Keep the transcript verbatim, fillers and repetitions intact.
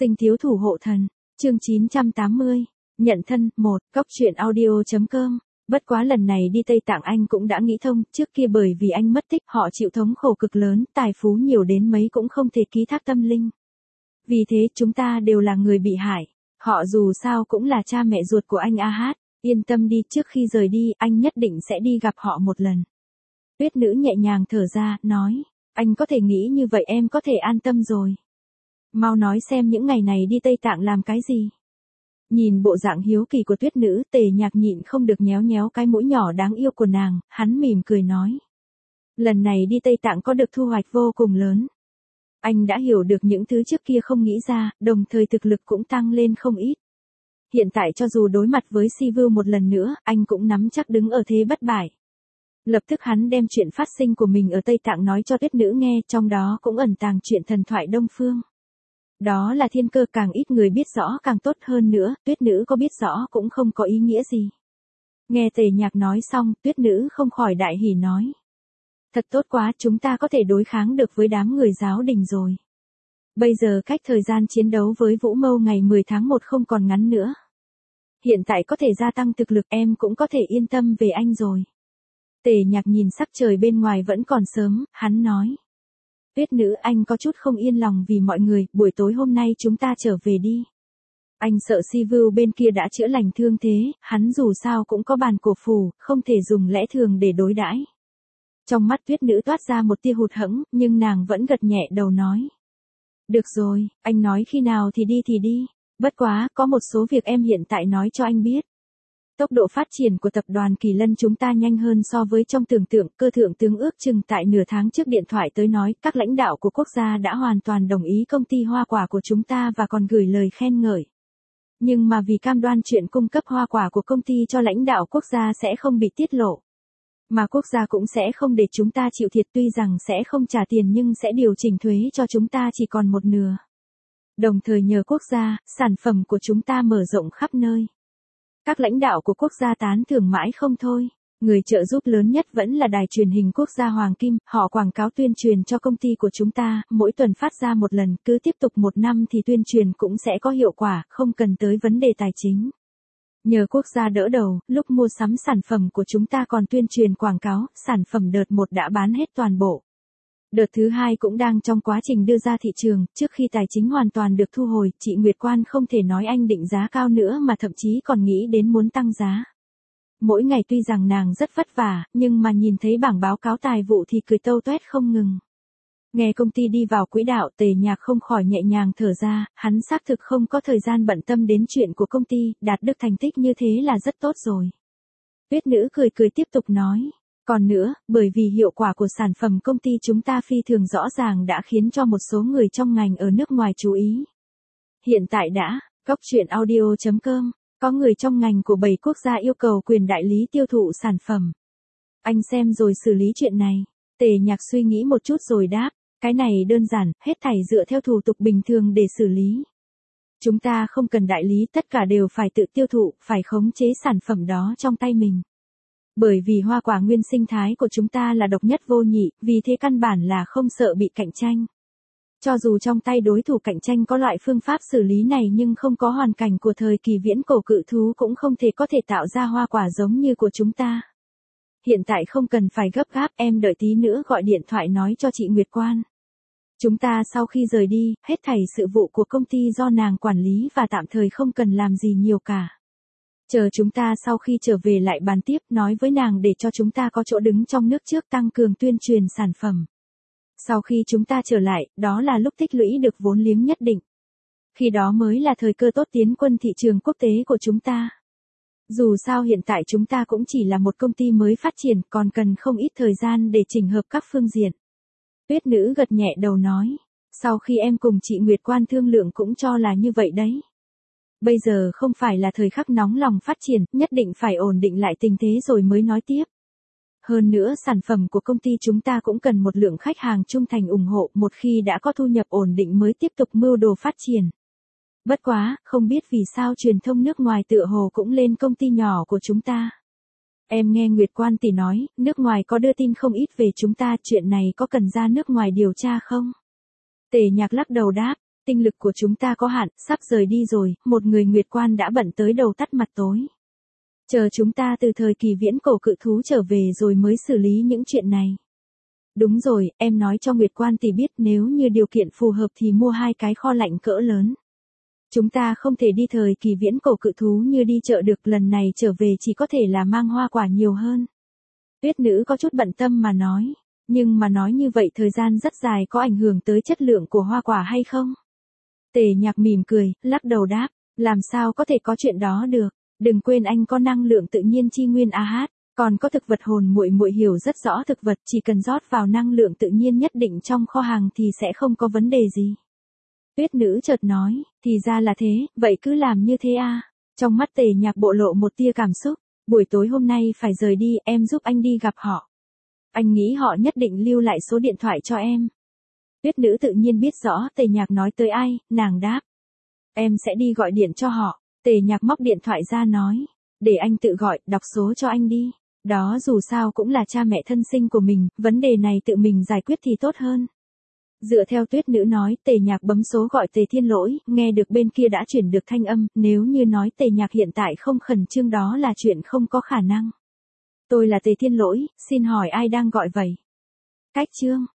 Sinh thiếu thủ hộ thần, chương chín trăm tám mươi, nhận thân, một, cóc truyện audio chấm com. Bất quá lần này đi Tây Tạng anh cũng đã nghĩ thông, trước kia bởi vì anh mất tích họ chịu thống khổ cực lớn, tài phú nhiều đến mấy cũng không thể ký thác tâm linh. Vì thế chúng ta đều là người bị hại, họ dù sao cũng là cha mẹ ruột của anh a hát, yên tâm đi, trước khi rời đi anh nhất định sẽ đi gặp họ một lần. Tuyết nữ nhẹ nhàng thở ra, nói, anh có thể nghĩ như vậy em có thể an tâm rồi. Mau nói xem những ngày này đi Tây Tạng làm cái gì. Nhìn bộ dạng hiếu kỳ của Tuyết nữ, Tề Nhạc nhịn không được nhéo nhéo cái mũi nhỏ đáng yêu của nàng, hắn mỉm cười nói. Lần này đi Tây Tạng có được thu hoạch vô cùng lớn. Anh đã hiểu được những thứ trước kia không nghĩ ra, đồng thời thực lực cũng tăng lên không ít. Hiện tại cho dù đối mặt với Si Vưu một lần nữa, anh cũng nắm chắc đứng ở thế bất bại. Lập tức hắn đem chuyện phát sinh của mình ở Tây Tạng nói cho Tuyết nữ nghe, trong đó cũng ẩn tàng chuyện thần thoại Đông Phương. Đó là thiên cơ, càng ít người biết rõ càng tốt hơn nữa, Tuyết nữ có biết rõ cũng không có ý nghĩa gì. Nghe Tề Nhạc nói xong, Tuyết nữ không khỏi đại hỉ nói. Thật tốt quá, chúng ta có thể đối kháng được với đám người giáo đình rồi. Bây giờ cách thời gian chiến đấu với Vũ Mâu ngày mười tháng một không còn ngắn nữa. Hiện tại có thể gia tăng thực lực, em cũng có thể yên tâm về anh rồi. Tề Nhạc nhìn sắc trời bên ngoài vẫn còn sớm, hắn nói. Tuyết nữ, anh có chút không yên lòng vì mọi người, buổi tối hôm nay chúng ta trở về đi. Anh sợ Si Vưu bên kia đã chữa lành thương thế, hắn dù sao cũng có bàn cổ phù, không thể dùng lẽ thường để đối đãi. Trong mắt Tuyết nữ toát ra một tia hụt hẫng, nhưng nàng vẫn gật nhẹ đầu nói. Được rồi, anh nói khi nào thì đi thì đi, bất quá, có một số việc em hiện tại nói cho anh biết. Tốc độ phát triển của tập đoàn Kỳ Lân chúng ta nhanh hơn so với trong tưởng tượng, cơ thượng tướng ước chừng tại nửa tháng trước điện thoại tới nói, các lãnh đạo của quốc gia đã hoàn toàn đồng ý công ty hoa quả của chúng ta và còn gửi lời khen ngợi. Nhưng mà vì cam đoan chuyện cung cấp hoa quả của công ty cho lãnh đạo quốc gia sẽ không bị tiết lộ. Mà quốc gia cũng sẽ không để chúng ta chịu thiệt, tuy rằng sẽ không trả tiền nhưng sẽ điều chỉnh thuế cho chúng ta chỉ còn một nửa. Đồng thời nhờ quốc gia, sản phẩm của chúng ta mở rộng khắp nơi. Các lãnh đạo của quốc gia tán thưởng mãi không thôi. Người trợ giúp lớn nhất vẫn là đài truyền hình quốc gia Hoàng Kim, họ quảng cáo tuyên truyền cho công ty của chúng ta, mỗi tuần phát ra một lần, cứ tiếp tục một năm thì tuyên truyền cũng sẽ có hiệu quả, không cần tới vấn đề tài chính. Nhờ quốc gia đỡ đầu, lúc mua sắm sản phẩm của chúng ta còn tuyên truyền quảng cáo, sản phẩm đợt một đã bán hết toàn bộ. Đợt thứ hai cũng đang trong quá trình đưa ra thị trường, trước khi tài chính hoàn toàn được thu hồi, chị Nguyệt Quan không thể nói anh định giá cao nữa mà thậm chí còn nghĩ đến muốn tăng giá. Mỗi ngày tuy rằng nàng rất vất vả, nhưng mà nhìn thấy bảng báo cáo tài vụ thì cười tâu tuét không ngừng. Nghe công ty đi vào quỹ đạo, Tề Nhạc không khỏi nhẹ nhàng thở ra, hắn xác thực không có thời gian bận tâm đến chuyện của công ty, đạt được thành tích như thế là rất tốt rồi. Tuyết nữ cười cười tiếp tục nói. Còn nữa, bởi vì hiệu quả của sản phẩm công ty chúng ta phi thường rõ ràng đã khiến cho một số người trong ngành ở nước ngoài chú ý. Hiện tại đã, cóc truyện audio chấm com, có người trong ngành của bảy quốc gia yêu cầu quyền đại lý tiêu thụ sản phẩm. Anh xem rồi xử lý chuyện này. Tề Nhạc suy nghĩ một chút rồi đáp, cái này đơn giản, hết thảy dựa theo thủ tục bình thường để xử lý. Chúng ta không cần đại lý, tất cả đều phải tự tiêu thụ, phải khống chế sản phẩm đó trong tay mình. Bởi vì hoa quả nguyên sinh thái của chúng ta là độc nhất vô nhị, vì thế căn bản là không sợ bị cạnh tranh. Cho dù trong tay đối thủ cạnh tranh có loại phương pháp xử lý này nhưng không có hoàn cảnh của thời kỳ viễn cổ cự thú cũng không thể có thể tạo ra hoa quả giống như của chúng ta. Hiện tại không cần phải gấp gáp, em đợi tí nữa gọi điện thoại nói cho chị Nguyệt Quan. Chúng ta sau khi rời đi, hết thảy sự vụ của công ty do nàng quản lý và tạm thời không cần làm gì nhiều cả. Chờ chúng ta sau khi trở về lại bàn tiếp, nói với nàng để cho chúng ta có chỗ đứng trong nước trước tăng cường tuyên truyền sản phẩm. Sau khi chúng ta trở lại, đó là lúc tích lũy được vốn liếng nhất định. Khi đó mới là thời cơ tốt tiến quân thị trường quốc tế của chúng ta. Dù sao hiện tại chúng ta cũng chỉ là một công ty mới phát triển, còn cần không ít thời gian để chỉnh hợp các phương diện. Tuyết nữ gật nhẹ đầu nói, sau khi em cùng chị Nguyệt Quan thương lượng cũng cho là như vậy đấy. Bây giờ không phải là thời khắc nóng lòng phát triển, nhất định phải ổn định lại tình thế rồi mới nói tiếp. Hơn nữa sản phẩm của công ty chúng ta cũng cần một lượng khách hàng trung thành ủng hộ, một khi đã có thu nhập ổn định mới tiếp tục mưu đồ phát triển. Bất quá, không biết vì sao truyền thông nước ngoài tựa hồ cũng lên công ty nhỏ của chúng ta. Em nghe Nguyệt Quan tỷ nói, nước ngoài có đưa tin không ít về chúng ta, chuyện này có cần ra nước ngoài điều tra không? Tề Nhạc lắc đầu đáp, tinh lực của chúng ta có hạn, sắp rời đi rồi, một người nguyệt quan đã bận tới đầu tắt mặt tối. Chờ chúng ta từ thời kỳ viễn cổ cự thú trở về rồi mới xử lý những chuyện này. Đúng rồi, em nói cho nguyệt quan tỷ biết nếu như điều kiện phù hợp thì mua hai cái kho lạnh cỡ lớn. Chúng ta không thể đi thời kỳ viễn cổ cự thú như đi chợ được, lần này trở về chỉ có thể là mang hoa quả nhiều hơn. Tuyết nữ có chút bận tâm mà nói, nhưng mà nói như vậy thời gian rất dài có ảnh hưởng tới chất lượng của hoa quả hay không? Tề Nhạc mỉm cười, lắc đầu đáp, làm sao có thể có chuyện đó được, đừng quên anh có năng lượng tự nhiên chi nguyên a hát, còn có thực vật hồn muội muội hiểu rất rõ thực vật, chỉ cần rót vào năng lượng tự nhiên nhất định trong kho hàng thì sẽ không có vấn đề gì. Tuyết nữ chợt nói, thì ra là thế, vậy cứ làm như thế à. Trong mắt Tề Nhạc bộ lộ một tia cảm xúc, buổi tối hôm nay phải rời đi, em giúp anh đi gặp họ. Anh nghĩ họ nhất định lưu lại số điện thoại cho em. Tuyết nữ tự nhiên biết rõ Tề Nhạc nói tới ai, nàng đáp. Em sẽ đi gọi điện cho họ. Tề Nhạc móc điện thoại ra nói, để anh tự gọi, đọc số cho anh đi. Đó dù sao cũng là cha mẹ thân sinh của mình, vấn đề này tự mình giải quyết thì tốt hơn. Dựa theo Tuyết nữ nói, Tề Nhạc bấm số gọi Tề Thiên Lỗi, nghe được bên kia đã chuyển được thanh âm, nếu như nói Tề Nhạc hiện tại không khẩn trương đó là chuyện không có khả năng. Tôi là Tề Thiên Lỗi, xin hỏi ai đang gọi vậy? Cách chương